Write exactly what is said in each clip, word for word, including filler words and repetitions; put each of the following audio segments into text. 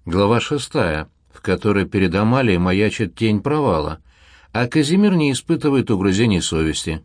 Глава шестая, в которой перед Амалией маячит тень провала, а Казимир не испытывает угрызений совести.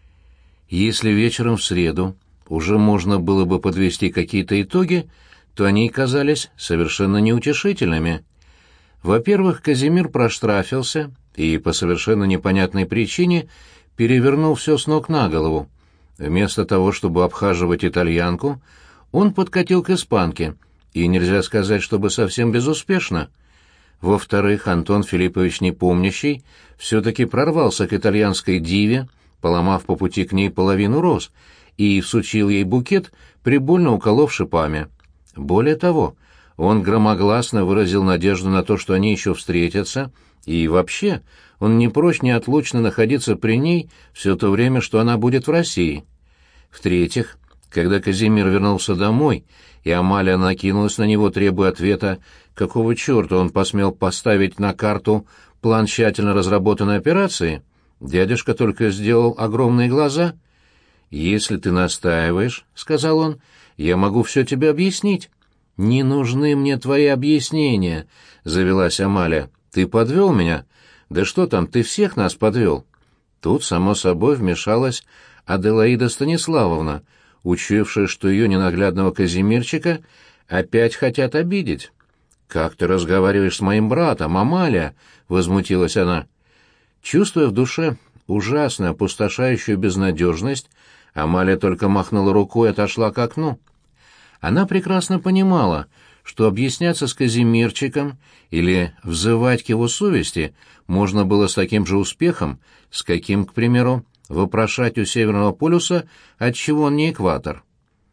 Если вечером в среду уже можно было бы подвести какие-то итоги, то они казались совершенно неутешительными. Во-первых, Казимир проштрафился и по совершенно непонятной причине перевернул все с ног на голову. Вместо того, чтобы обхаживать итальянку, он подкатил к испанке, и нельзя сказать, чтобы совсем безуспешно. Во-вторых, Антон Филиппович Непомнящий все-таки прорвался к итальянской диве, поломав по пути к ней половину роз, и всучил ей букет, прибольно уколов шипами. Более того, он громогласно выразил надежду на то, что они еще встретятся, и вообще он не прочь неотлучно находиться при ней все то время, что она будет в России. В-третьих, когда Казимир вернулся домой, и Амалия накинулась на него, требуя ответа, какого черта он посмел поставить на карту план тщательно разработанной операции, дядюшка только сделал огромные глаза. «Если ты настаиваешь, — сказал он, — я могу все тебе объяснить». «Не нужны мне твои объяснения», — завелась Амалия. «Ты подвел меня? Да что там, ты всех нас подвел». Тут, само собой, вмешалась Аделаида Станиславовна, учуявшая, что ее ненаглядного Казимирчика опять хотят обидеть. «Как ты разговариваешь с моим братом, Амалия?» — возмутилась она. Чувствуя в душе ужасную опустошающую безнадежность, Амалия только махнула рукой и отошла к окну. Она прекрасно понимала, что объясняться с Казимирчиком или взывать к его совести можно было с таким же успехом, с каким, к примеру, вопрошать у Северного полюса, отчего он не экватор.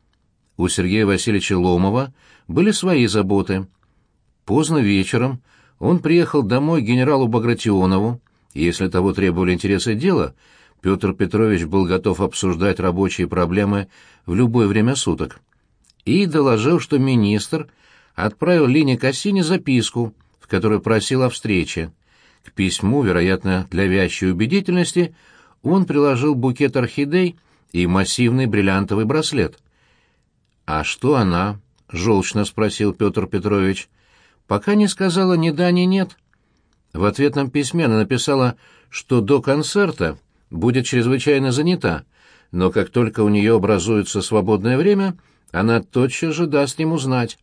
У Сергея Васильевича Ломова были свои заботы. Поздно вечером он приехал домой к генералу Багратионову, и если того требовали интересы дела, Петр Петрович был готов обсуждать рабочие проблемы в любое время суток, и доложил, что министр отправил Лине Кассини записку, в которой просил о встрече. К письму, вероятно, для вящей убедительности, он приложил букет орхидей и массивный бриллиантовый браслет. «А что она?» — желчно спросил Петр Петрович. «Пока не сказала ни да, ни нет». В ответном письме она написала, что до концерта будет чрезвычайно занята, но как только у нее образуется свободное время, она тотчас же даст ему знать.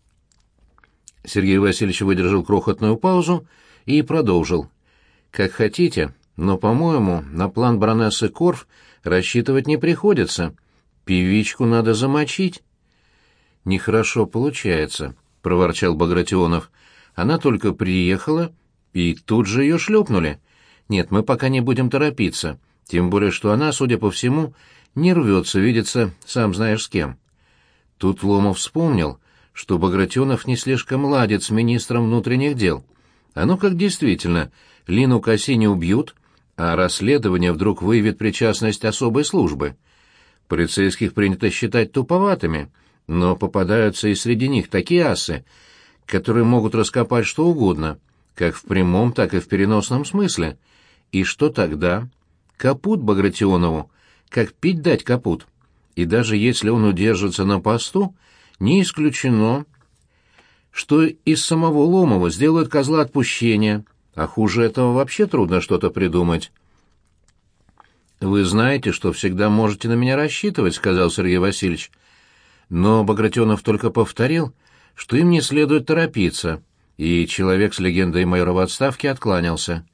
Сергей Васильевич выдержал крохотную паузу и продолжил. «Как хотите, но, по-моему, на план баронессы Корф рассчитывать не приходится. Певичку надо замочить». «Нехорошо получается», — проворчал Багратионов. «Она только приехала, и тут же ее шлепнули. Нет, мы пока не будем торопиться, тем более что она, судя по всему, не рвется видеться сам знаешь с кем». Тут Ломов вспомнил, что Багратионов не слишком ладит с министром внутренних дел. А ну как действительно, Лину Кассини убьют, а расследование вдруг выявит причастность особой службы. Полицейских принято считать туповатыми, но попадаются и среди них такие асы, которые могут раскопать что угодно, как в прямом, так и в переносном смысле. И что тогда? Капут Багратионову, как пить дать капут. И даже если он удержится на посту, не исключено, что из самого Ломова сделают козла отпущения, а хуже этого вообще трудно что-то придумать. «Вы знаете, что всегда можете на меня рассчитывать», — сказал Сергей Васильевич. Но Багратионов только повторил, что им не следует торопиться, и человек с легендой майора в отставке откланялся.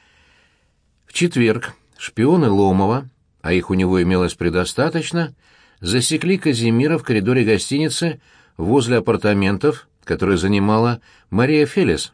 В четверг шпионы Ломова, а их у него имелось предостаточно, засекли Казимира в коридоре гостиницы возле апартаментов, которые занимала Мария Фелис.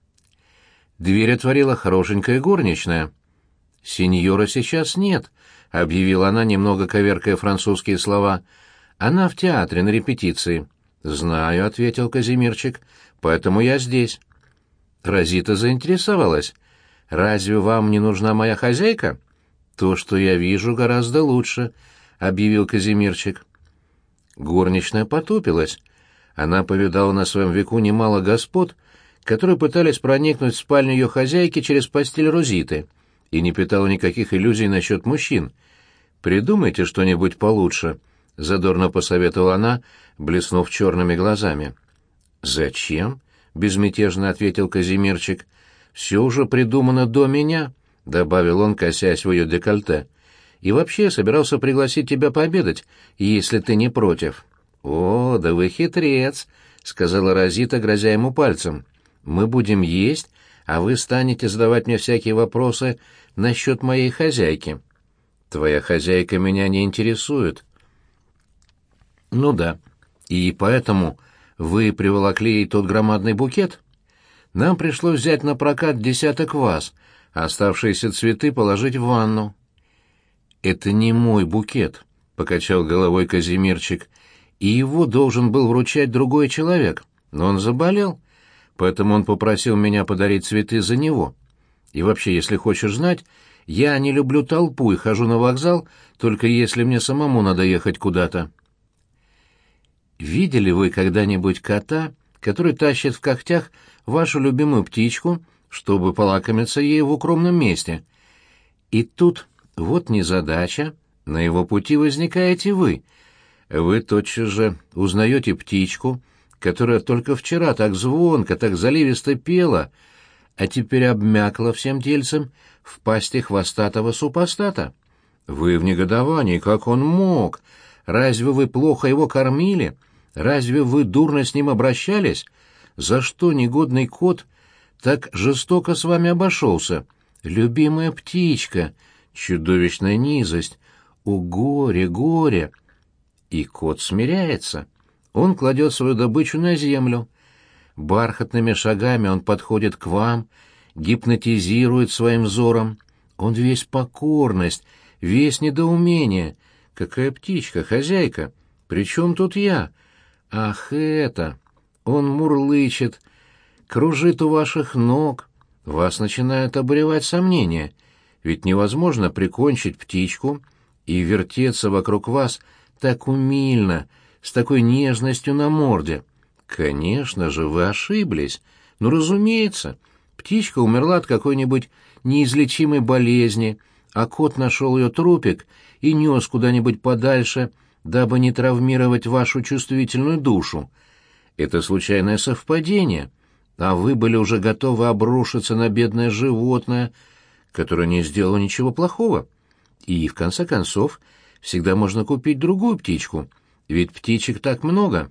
Дверь отворила хорошенькая горничная. «Сеньора сейчас нет», — объявила она, немного коверкая французские слова. «Она в театре на репетиции». «Знаю», — ответил Казимирчик, — «поэтому я здесь». Розита заинтересовалась. «Разве вам не нужна моя хозяйка?» «То, что я вижу, гораздо лучше», — объявил Казимирчик. Горничная потупилась. Она повидала на своем веку немало господ, которые пытались проникнуть в спальню ее хозяйки через постель Розиты, и не питала никаких иллюзий насчет мужчин. «Придумайте что-нибудь получше», — задорно посоветовала она, блеснув черными глазами. «Зачем?» — — безмятежно ответил Казимирчик. «Все уже придумано до меня», — добавил он, косясь в ее декольте. «И вообще собирался пригласить тебя пообедать, если ты не против». «О, да вы хитрец», — сказала Розита, грозя ему пальцем. «Мы будем есть, а вы станете задавать мне всякие вопросы насчет моей хозяйки». «Твоя хозяйка меня не интересует». «Ну да, и поэтому вы приволокли ей тот громадный букет? Нам пришлось взять на прокат десяток ваз, а оставшиеся цветы положить в ванну». «Это не мой букет», — покачал головой Казимирчик, «и его должен был вручать другой человек, но он заболел, поэтому он попросил меня подарить цветы за него. И вообще, если хочешь знать, я не люблю толпу и хожу на вокзал, только если мне самому надо ехать куда-то». «Видели вы когда-нибудь кота, который тащит в когтях вашу любимую птичку, чтобы полакомиться ей в укромном месте? И тут вот незадача, на его пути возникаете вы. Вы тотчас же узнаете птичку, которая только вчера так звонко, так заливисто пела, а теперь обмякла всем тельцем в пасти хвостатого супостата. Вы в негодовании, как он мог? Разве вы плохо его кормили? Разве вы дурно с ним обращались? За что негодный кот так жестоко с вами обошелся? Любимая птичка, чудовищная низость, о горе, горе!» И кот смиряется. Он кладет свою добычу на землю. Бархатными шагами он подходит к вам, гипнотизирует своим взором. Он весь покорность, весь недоумение. Какая птичка, хозяйка? При чем тут я? Ах, это! Он мурлычет, кружит у ваших ног. Вас начинают обуревать сомнения. Ведь невозможно прикончить птичку и вертеться вокруг вас так умильно, с такой нежностью на морде. Конечно же, вы ошиблись. Ну, разумеется, птичка умерла от какой-нибудь неизлечимой болезни, а кот нашел ее трупик и нес куда-нибудь подальше, дабы не травмировать вашу чувствительную душу. Это случайное совпадение, а вы были уже готовы обрушиться на бедное животное, которое не сделало ничего плохого. И, в конце концов, всегда можно купить другую птичку, ведь птичек так много.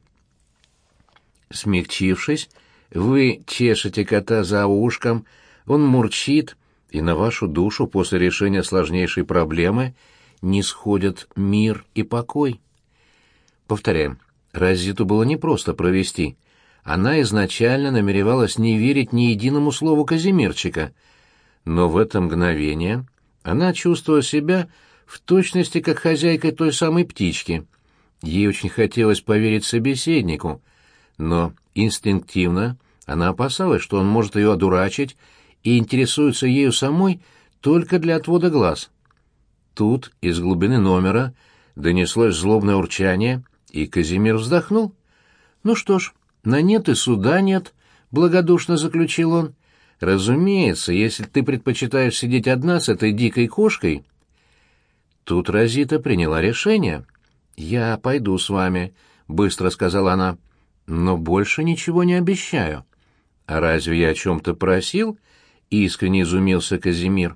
Смягчившись, вы чешете кота за ушком, он мурчит, и на вашу душу после решения сложнейшей проблемы нисходят мир и покой. Повторяем, Розиту было непросто провести. Она изначально намеревалась не верить ни единому слову Казимирчика, но в это мгновение она чувствовала себя в точности как хозяйкой той самой птички. Ей очень хотелось поверить собеседнику, но инстинктивно она опасалась, что он может ее одурачить и интересуется ею самой только для отвода глаз. Тут из глубины номера донеслось злобное урчание, и Казимир вздохнул. «Ну что ж, на нет и суда нет», — благодушно заключил он. «Разумеется, если ты предпочитаешь сидеть одна с этой дикой кошкой...» Тут Розита приняла решение. «Я пойду с вами», — быстро сказала она, — «но больше ничего не обещаю». «А разве я о чем-то просил?» — искренне изумился Казимир.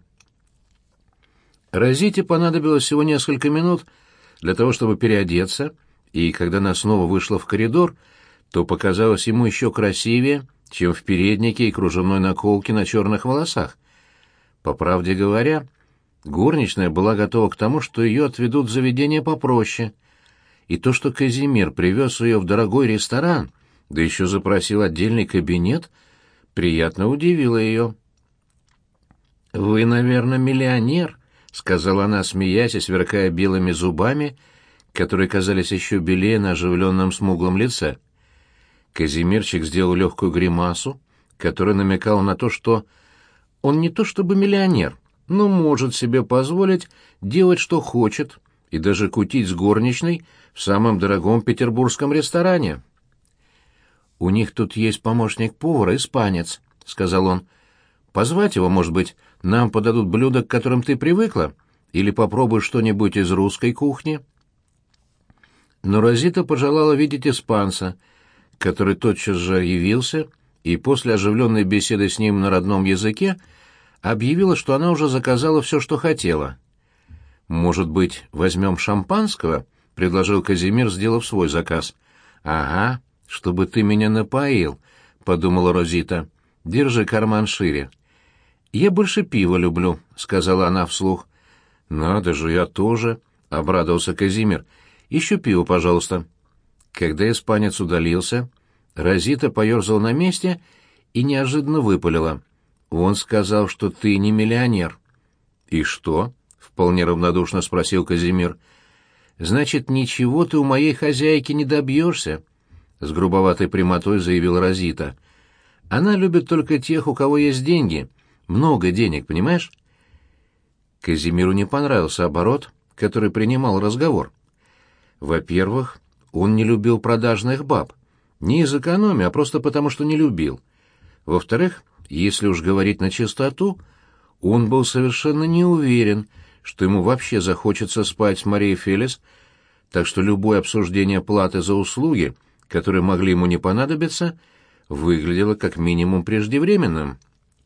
Розите понадобилось всего несколько минут для того, чтобы переодеться, и когда она снова вышла в коридор, то показалась ему еще красивее, чем в переднике и кружевной наколке на черных волосах. По правде говоря, горничная была готова к тому, что ее отведут в заведение попроще, и то, что Казимир привез ее в дорогой ресторан, да еще запросил отдельный кабинет, приятно удивило ее. «Вы, наверное, миллионер», — сказала она, смеясь и сверкая белыми зубами, которые казались еще белее на оживленном смуглом лице. Казимирчик сделал легкую гримасу, которая намекала на то, что он не то чтобы миллионер, но может себе позволить делать, что хочет, и даже кутить с горничной в самом дорогом петербургском ресторане. «У них тут есть помощник повара, испанец», — сказал он. «Позвать его, может быть, нам подадут блюда, к которым ты привыкла, или попробуешь что-нибудь из русской кухни?» Но Розита пожелала видеть испанца, который тотчас же явился, и после оживленной беседы с ним на родном языке объявила, что она уже заказала все, что хотела. «Может быть, возьмем шампанского?» — предложил Казимир, сделав свой заказ. «Ага, чтобы ты меня напоил», — подумала Розита. «Держи карман шире». «Я больше пива люблю», — сказала она вслух. «Надо же, я тоже», — обрадовался Казимир. «Еще пиво, пожалуйста». Когда испанец удалился, Розита поерзала на месте и неожиданно выпалила. «Он сказал, что ты не миллионер». «И что?» — вполне равнодушно спросил Казимир. «Значит, ничего ты у моей хозяйки не добьешься», — с грубоватой прямотой заявила Розита. «Она любит только тех, у кого есть деньги. Много денег, понимаешь?» Казимиру не понравился оборот, который принимал разговор. Во-первых, он не любил продажных баб. Не из экономии, а просто потому, что не любил. Во-вторых, если уж говорить на чистоту, он был совершенно не уверен, что ему вообще захочется спать с Марией Фелис, так что любое обсуждение платы за услуги, которые могли ему не понадобиться, выглядело как минимум преждевременным.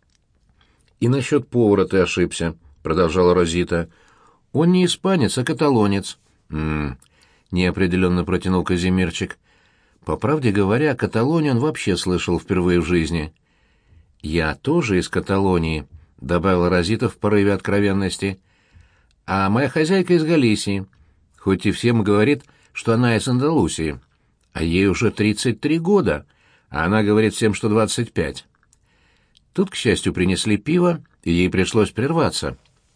«И насчет повара ты ошибся», — продолжала Розита. «Он не испанец, а каталонец». «М-м-м», неопределенно протянул Казимирчик. По правде говоря, о Каталонии он вообще слышал впервые в жизни. «Я тоже из Каталонии», — добавила Розита в порыве откровенности. «А моя хозяйка из Галисии, хоть и всем говорит, что она из Андалусии. А ей уже тридцать три года, а она говорит всем, что двадцать пять». Тут, к счастью, принесли пиво, и ей пришлось прерваться.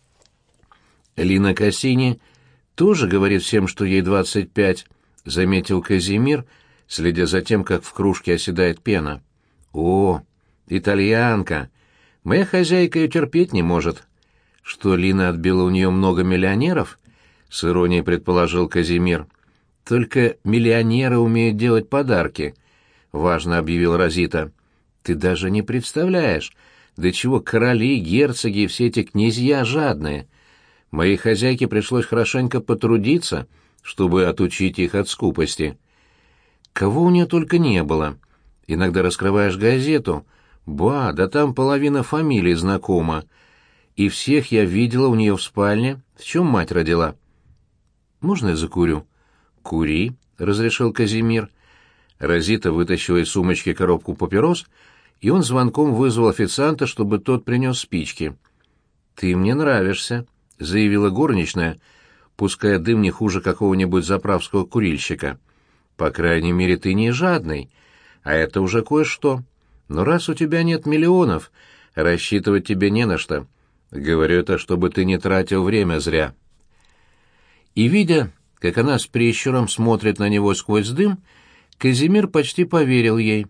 «Лина Кассини тоже говорит всем, что ей двадцать пять», — заметил Казимир, следя за тем, как в кружке оседает пена. «О, итальянка! Моя хозяйка ее терпеть не может». «Что, Лина отбила у нее много миллионеров?» — с иронией предположил Казимир. «Только миллионеры умеют делать подарки», — важно объявил Розита. «Ты даже не представляешь, до чего короли, герцоги и все эти князья жадные. Моей хозяйке пришлось хорошенько потрудиться, чтобы отучить их от скупости. Кого у нее только не было. Иногда раскрываешь газету, ба, да там половина фамилий знакома. И всех я видела у нее в спальне, в чем мать родила». «Можно я закурю?» «Кури», — разрешил Казимир. Розита вытащила из сумочки коробку папирос, и он звонком вызвал официанта, чтобы тот принес спички. «Ты мне нравишься», — заявила горничная, пуская дым не хуже какого-нибудь заправского курильщика. «По крайней мере, ты не жадный, а это уже кое-что. Но раз у тебя нет миллионов, рассчитывать тебе не на что. Говорю это, чтобы ты не тратил время зря». И, видя, как она с прищуром смотрит на него сквозь дым, Казимир почти поверил ей.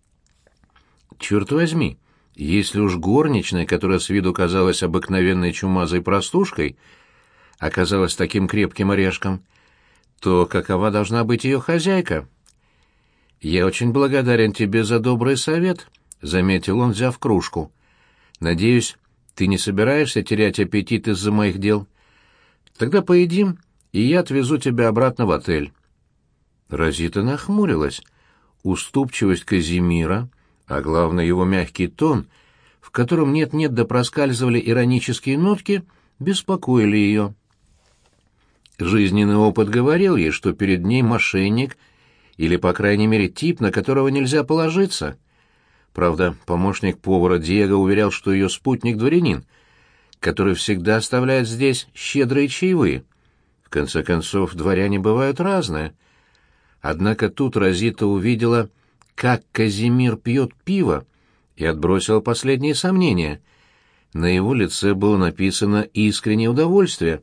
Черт возьми, если уж горничная, которая с виду казалась обыкновенной чумазой простушкой, оказалась таким крепким орешком, то какова должна быть ее хозяйка? «Я очень благодарен тебе за добрый совет», — заметил он, взяв кружку. «Надеюсь, ты не собираешься терять аппетит из-за моих дел? Тогда поедим, и я отвезу тебя обратно в отель». Розита нахмурилась. Уступчивость Казимира, а главное его мягкий тон, в котором нет-нет да проскальзывали иронические нотки, беспокоили ее. Жизненный опыт говорил ей, что перед ней мошенник или, по крайней мере, тип, на которого нельзя положиться. Правда, помощник повара Диего уверял, что ее спутник дворянин, который всегда оставляет здесь щедрые чаевые. В конце концов, дворяне бывают разные. Однако тут Розита увидела, как Казимир пьет пиво, и отбросила последние сомнения. На его лице было написано искреннее удовольствие.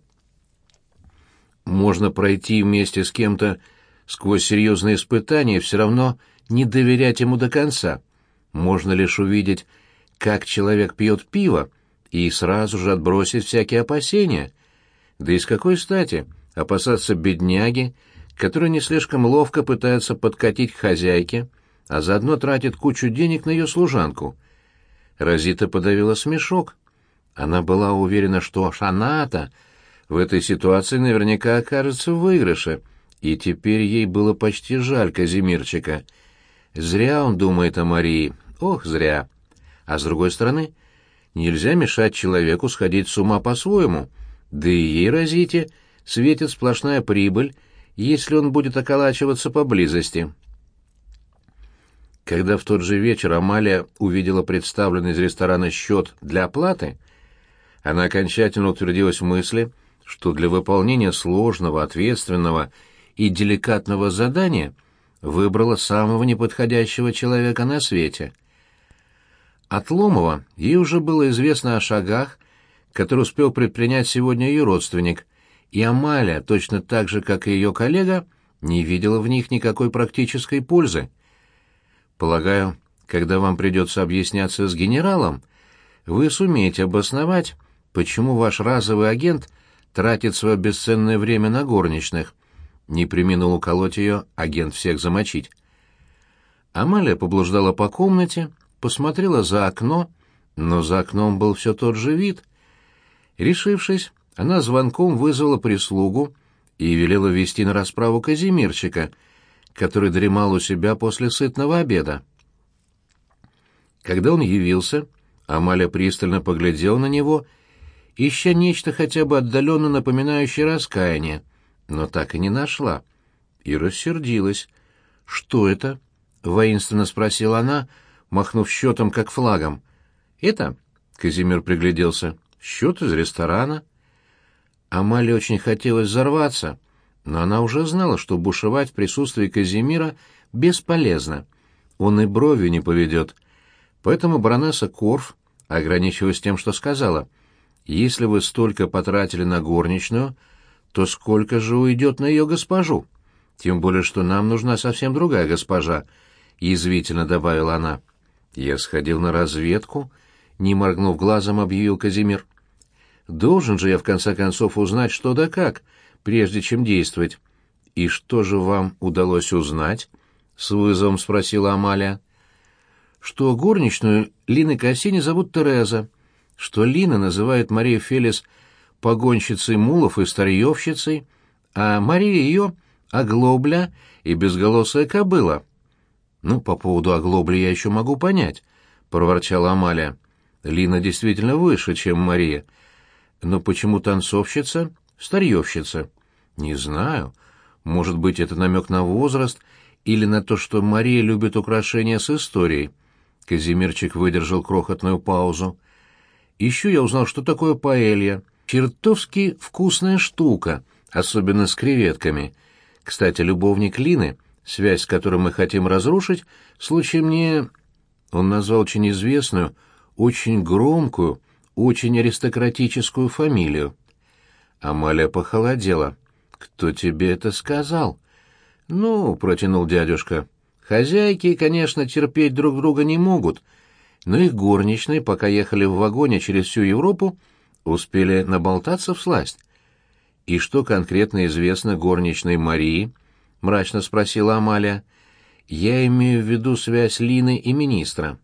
Можно пройти вместе с кем-то сквозь серьезные испытания и все равно не доверять ему до конца. Можно лишь увидеть, как человек пьет пиво, и сразу же отбросить всякие опасения. Да и с какой стати опасаться бедняги, который не слишком ловко пытается подкатить к хозяйке, а заодно тратит кучу денег на ее служанку? Розита подавила смешок. Она была уверена, что она-то в этой ситуации наверняка окажется в выигрыше, и теперь ей было почти жаль Казимирчика. Зря он думает о Марии, Ох, зря. А с другой стороны, нельзя мешать человеку сходить с ума по-своему, да и ей, разите, светит сплошная прибыль, если он будет околачиваться поблизости. Когда в тот же вечер Амалия увидела представленный из ресторана счет для оплаты, она окончательно утвердилась в мысли, что для выполнения сложного, ответственного и деликатного задания выбрала самого неподходящего человека на свете. От Ломова ей уже было известно о шагах, которые успел предпринять сегодня ее родственник, и Амалия, точно так же, как и ее коллега, не видела в них никакой практической пользы. Полагаю, когда вам придется объясняться с генералом, вы сумеете обосновать, почему ваш разовый агент тратит свое бесценное время на горничных. Не преминул уколоть ее агент всех замочить. Амалия поблуждала по комнате, посмотрела за окно, но за окном был все тот же вид. Решившись, она звонком вызвала прислугу и велела вести на расправу Казимирчика, который дремал у себя после сытного обеда. Когда он явился, Амалия пристально поглядела на него, ища нечто хотя бы отдаленно напоминающее раскаяние, но так и не нашла. И рассердилась. «Что это?» — воинственно спросила она, махнув счетом как флагом. «Это?» — Казимир пригляделся. «Счет из ресторана». Амалии очень хотелось взорваться, но она уже знала, что бушевать в присутствии Казимира бесполезно. Он и бровью не поведет. Поэтому баронесса Корф ограничилась тем, что сказала: «Если вы столько потратили на горничную, то сколько же уйдет на ее госпожу? Тем более, что нам нужна совсем другая госпожа», — язвительно добавила она. «Я сходил на разведку», — не моргнув глазом, объявил Казимир. «Должен же я, в конце концов, узнать, что да как, прежде чем действовать». «И что же вам удалось узнать?» — с вызовом спросила Амалия. «Что горничную Лины Кассини зовут Тереза, что Лина называет Марию Фелис погонщицей мулов и старьевщицей, а Мария ее — оглобля и безголосая кобыла». «Ну, по поводу оглобли я еще могу понять», — проворчала Амалия. «Лина действительно выше, чем Мария. Но почему танцовщица — старьевщица? Не знаю. Может быть, это намек на возраст или на то, что Мария любит украшения с историей». Казимирчик выдержал крохотную паузу. «Еще я узнал, что такое паэлья. Чертовски вкусная штука, особенно с креветками. Кстати, любовник Лины, связь с которой мы хотим разрушить, случаем не...» Он назвал очень известную, очень громкую, очень аристократическую фамилию. Амалия похолодела. «Кто тебе это сказал?» «Ну, — протянул дядюшка, — хозяйки, конечно, терпеть друг друга не могут, но их горничные, пока ехали в вагоне через всю Европу, успели наболтаться всласть». «И что конкретно известно горничной Марии?» — мрачно спросила Амалия. «Я имею в виду связь Лины и министра».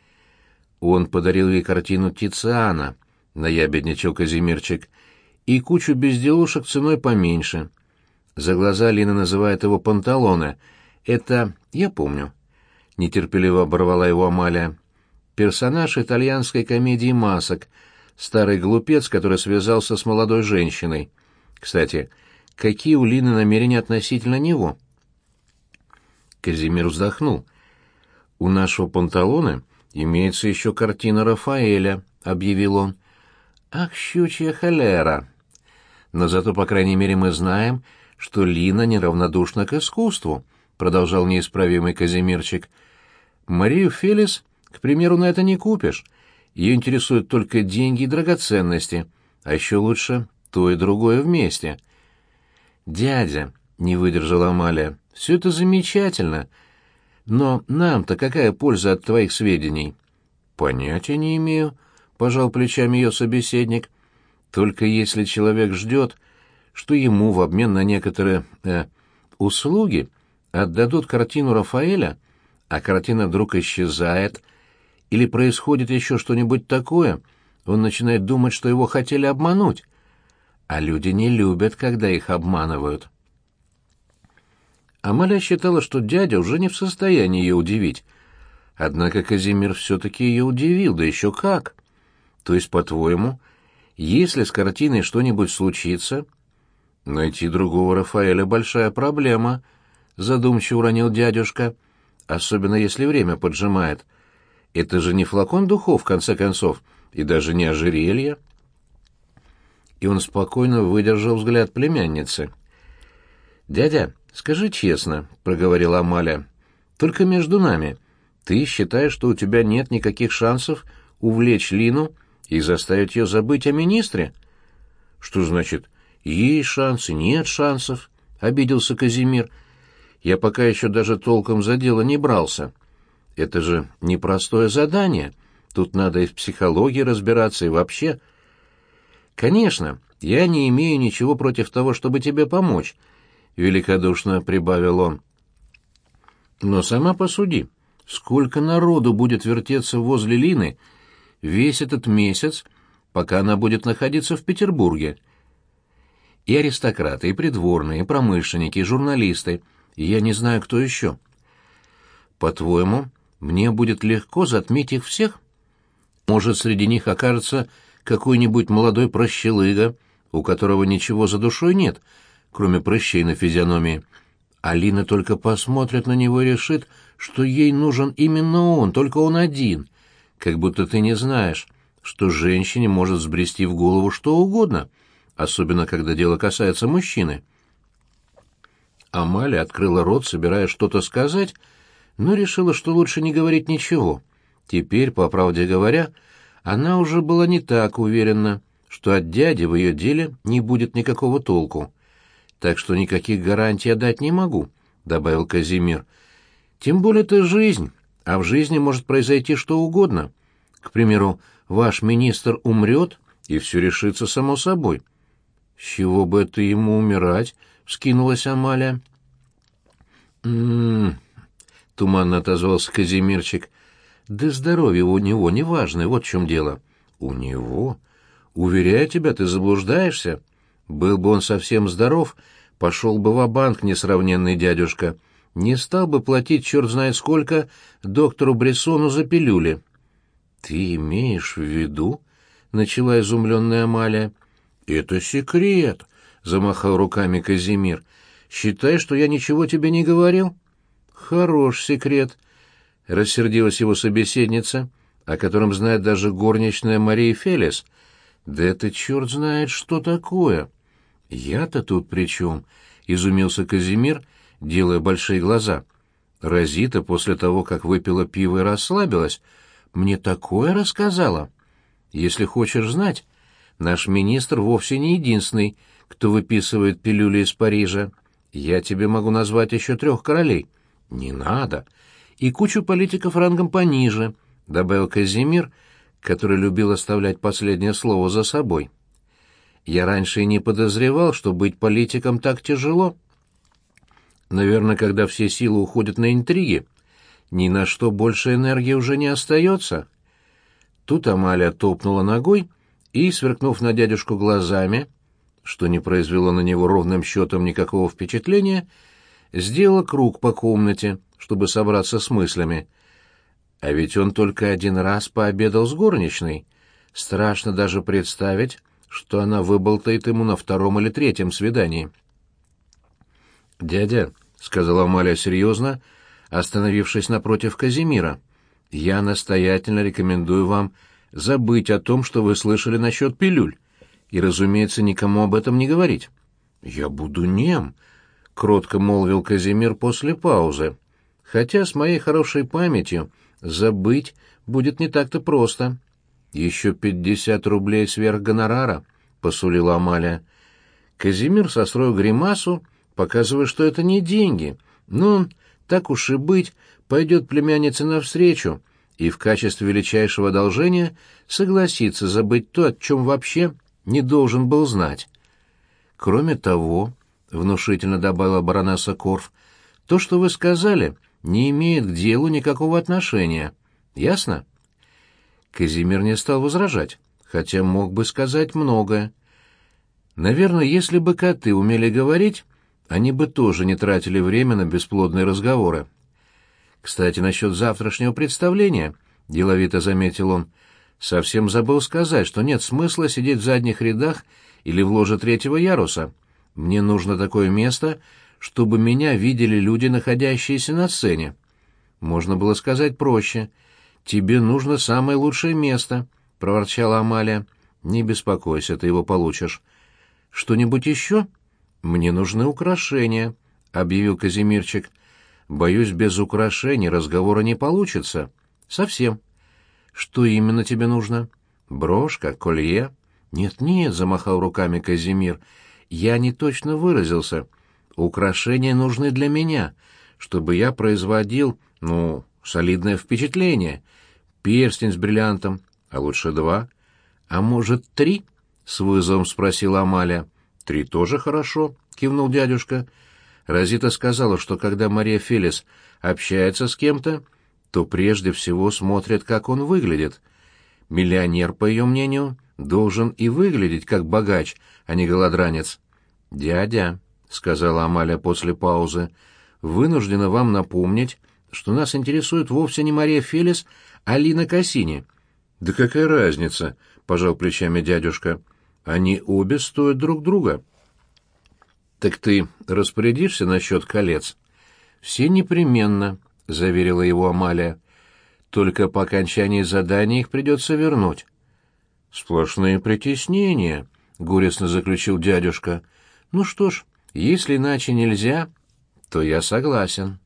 «Он подарил ей картину Тициана», — наябедничал Казимирчик, — «и кучу безделушек ценой поменьше. За глаза Лина называет его Панталоне. Это я помню». Нетерпеливо оборвала его Амалия. «Персонаж итальянской комедии масок, старый глупец, который связался с молодой женщиной. Кстати, какие у Лины намерения относительно него?» Казимир вздохнул. «У нашего Панталоне имеется еще картина Рафаэля», — объявил он. «Ах, щучья холера! Но зато, по крайней мере, мы знаем, что Лина неравнодушна к искусству», — продолжал неисправимый Казимирчик. «Марию Фелис, к примеру, на это не купишь. Ее интересуют только деньги и драгоценности, а еще лучше то и другое вместе». «Дядя», — не выдержала Амалия, — «все это замечательно. Но нам-то какая польза от твоих сведений?» «Понятия не имею», — пожал плечами ее собеседник. «Только если человек ждет, что ему в обмен на некоторые э, услуги отдадут картину Рафаэля, а картина вдруг исчезает, или происходит еще что-нибудь такое, он начинает думать, что его хотели обмануть. А люди не любят, когда их обманывают». Амалия считала, что дядя уже не в состоянии ее удивить, Однако Казимир все-таки ее удивил, да еще как. То есть, по-твоему, если с картиной что-нибудь случится, найти другого Рафаэля большая проблема, задумчиво уронил дядюшка, особенно если время поджимает. Это же не флакон духов, в конце концов, и даже не ожерелье. И он спокойно выдержал взгляд племянницы. «Дядя, скажи честно», — проговорила Амалия, — «только между нами. Ты считаешь, что у тебя нет никаких шансов увлечь Лину и заставить ее забыть о министре?» «Что значит, есть шансы, нет шансов?» — обиделся Казимир. «Я пока еще даже толком за дело не брался. Это же непростое задание. Тут надо и в психологии разбираться, и вообще...» «Конечно, я не имею ничего против того, чтобы тебе помочь», — великодушно прибавил он. «Но сама посуди, сколько народу будет вертеться возле Лины весь этот месяц, пока она будет находиться в Петербурге. И аристократы, и придворные, и промышленники, и журналисты, и я не знаю, кто еще. По-твоему, мне будет легко затмить их всех? Может, среди них окажется какой-нибудь молодой прощелыга, у которого ничего за душой нет, кроме прыщей на физиономии. Алина только посмотрит на него и решит, что ей нужен именно он, только он один, как будто ты не знаешь, что женщине может взбрести в голову что угодно, особенно когда дело касается мужчины». Амалия открыла рот, собираясь что-то сказать, но решила, что лучше не говорить ничего. Теперь, по правде говоря, она уже была не так уверена, что от дяди в ее деле не будет никакого толку. «Так что никаких гарантий я дать не могу», — добавил Казимир. «Тем более это жизнь, а в жизни может произойти что угодно. К примеру, ваш министр умрет, и все решится само собой». «С чего бы это ему умирать?» — вскинулась Амалия. «М-м-м», туманно отозвался Казимирчик. «Да здоровье у него неважное, вот в чем дело». «У него? Уверяю тебя, ты заблуждаешься. Был бы он совсем здоров, пошел бы ва-банк несравненный дядюшка, не стал бы платить черт знает сколько доктору Брессону за пилюли». «Ты имеешь в виду?» — начала изумленная Амалия. «Это секрет», — замахал руками Казимир. «Считай, что я ничего тебе не говорил». «Хорош секрет», — рассердилась его собеседница, о котором знает даже горничная Мария Фелис. «Да это черт знает, что такое». «Я-то тут при чем?» — изумился Казимир, делая большие глаза. «Розита после того, как выпила пиво и расслабилась, мне такое рассказала. Если хочешь знать, наш министр вовсе не единственный, кто выписывает пилюли из Парижа. Я тебе могу назвать еще трех королей». «Не надо. И кучу политиков рангом пониже», — добавил Казимир, который любил оставлять последнее слово за собой. «Я раньше и не подозревал, что быть политиком так тяжело. Наверное, когда все силы уходят на интриги, ни на что больше энергии уже не остается». Тут Амалия топнула ногой и, сверкнув на дядюшку глазами, что не произвело на него ровным счетом никакого впечатления, сделала круг по комнате, чтобы собраться с мыслями. А ведь он только один раз пообедал с горничной. Страшно даже представить, что она выболтает ему на втором или третьем свидании. «Дядя», — сказала Амалия серьезно, остановившись напротив Казимира, — «я настоятельно рекомендую вам забыть о том, что вы слышали насчет пилюль, и, разумеется, никому об этом не говорить». «Я буду нем», — кротко молвил Казимир после паузы, — «хотя с моей хорошей памятью забыть будет не так-то просто». «Еще пятьдесят рублей сверх гонорара», — посулила Амалия. Казимир состроил гримасу, показывая, что это не деньги. Ну, так уж и быть, пойдет племяннице навстречу и в качестве величайшего одолжения согласится забыть то, о чем вообще не должен был знать. «Кроме того», — внушительно добавила баронесса Корф, — «то, что вы сказали, не имеет к делу никакого отношения. Ясно?» Казимир не стал возражать, хотя мог бы сказать многое. Наверное, если бы коты умели говорить, они бы тоже не тратили время на бесплодные разговоры. Кстати, насчет завтрашнего представления, — деловито заметил он, — совсем забыл сказать, что нет смысла сидеть в задних рядах или в ложе третьего яруса. Мне нужно такое место, чтобы меня видели люди, находящиеся на сцене. Можно было сказать проще. «Тебе нужно самое лучшее место», — проворчала Амалия. «Не беспокойся, ты его получишь». «Что-нибудь еще?» «Мне нужны украшения», — объявил Казимирчик. «Боюсь, без украшений разговора не получится. Совсем». «Что именно тебе нужно?» «Брошка, колье?» «Нет-нет», — замахал руками Казимир. «Я не точно выразился. Украшения нужны для меня, чтобы я производил, ну, солидное впечатление. Перстень с бриллиантом, а лучше два. А может, три?» — с вызовом спросила Амалия. «Три тоже хорошо», — кивнул дядюшка. Розита сказала, что когда Мария Фелис общается с кем-то, то прежде всего смотрит, как он выглядит. Миллионер, по ее мнению, должен и выглядеть как богач, а не голодранец. «Дядя», — сказала Амалия после паузы, — «вынуждена вам напомнить, что нас интересует вовсе не Мария Фелис, а Лина Кассини». «Да какая разница?» — пожал плечами дядюшка. «Они обе стоят друг друга». «Так ты распорядишься насчет колец?» «Все непременно», — заверила его Амалия. «Только по окончании задания их придется вернуть». «Сплошные притеснения», — горестно заключил дядюшка. «Ну что ж, если иначе нельзя, то я согласен».